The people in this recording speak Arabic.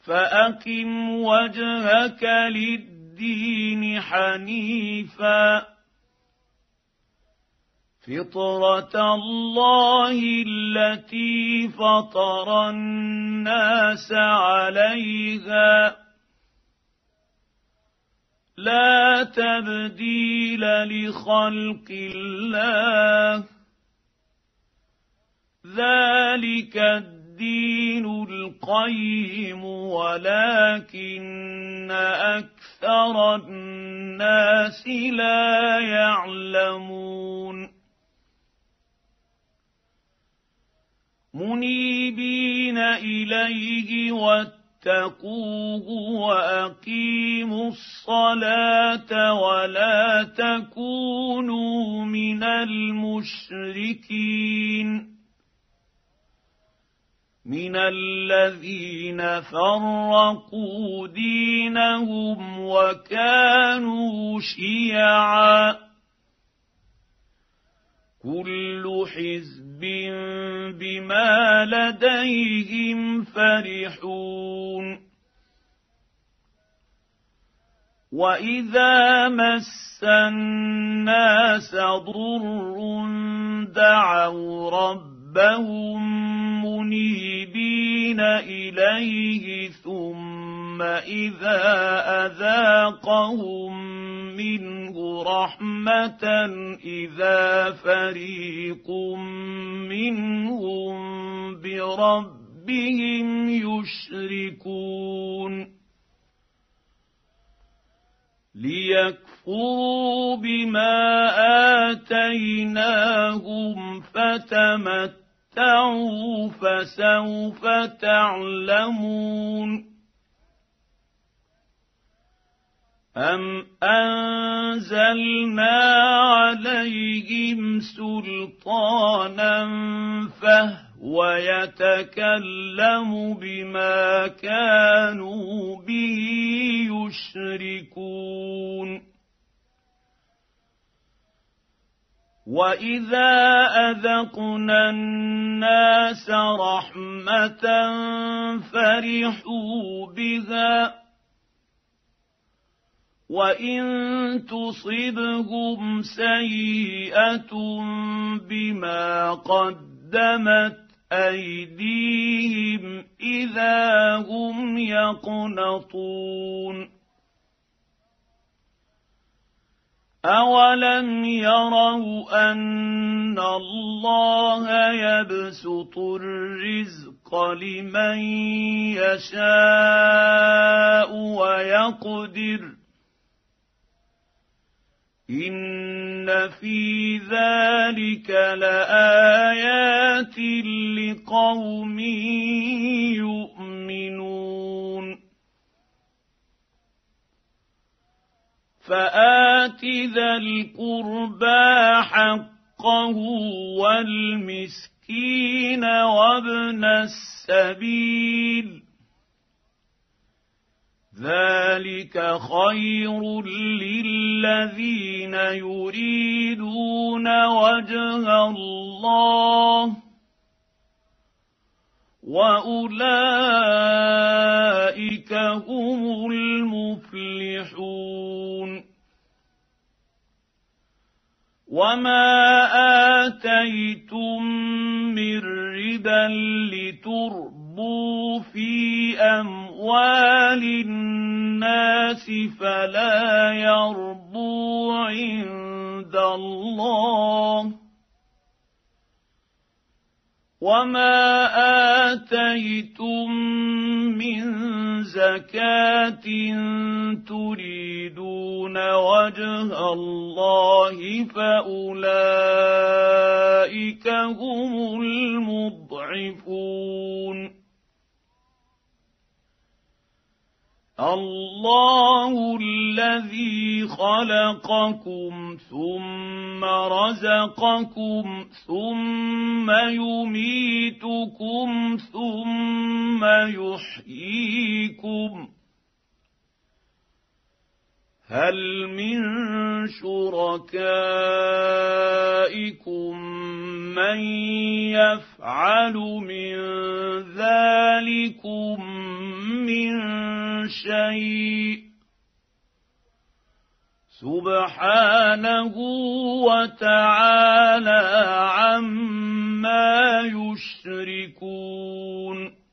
فأقم وجهك للدين حنيفا فطرة الله التي فطر الناس عليها لا تبديل لخلق الله ذلك الدين القيم ولكن أكثر الناس لا يعلمون منيبين إليه واتقوه وأقيموا الصلاة ولا تكونوا من المشركين من الذين فرقوا دينهم وكانوا شيعا كل حزب بما لديهم فرحون وإذا مس الناس ضر دعوا ربهم منيبين إليه ثم إذا أذاقهم منه رحمة إذا فريق منهم بربهم يشركون ليكفروا بما آتيناهم فتمتعوا فسوف تعلمون أم أنزلنا عليهم سلطانا فهو يتكلم بما كانوا به يشركون وإذا أذقنا الناس رحمة فرحوا بها وإن تصبهم سيئة بما قدمت أيديهم إذا هم يقنطون أولم يروا أن الله يبسط الرزق لمن يشاء ويقدر إن في ذلك لآيات لقوم يؤمنون فآت ذا القربى حقه والمسكين وابن السبيل ذلك خير للذين يريدون وجه الله وأولئك هم المفلحون وما آتيتم من ربا لتربوا في أموال الناس فلا يربو عند الله وما آتيتم من زكاة تريدون وجه الله فأولئك هم المضعفون الله الذي خلقكم ثم رزقكم ثم يميتكم ثم يحييكم هل من شركائكم من يفعل من ذلكم من شيء سبحانه وتعالى عما يشركون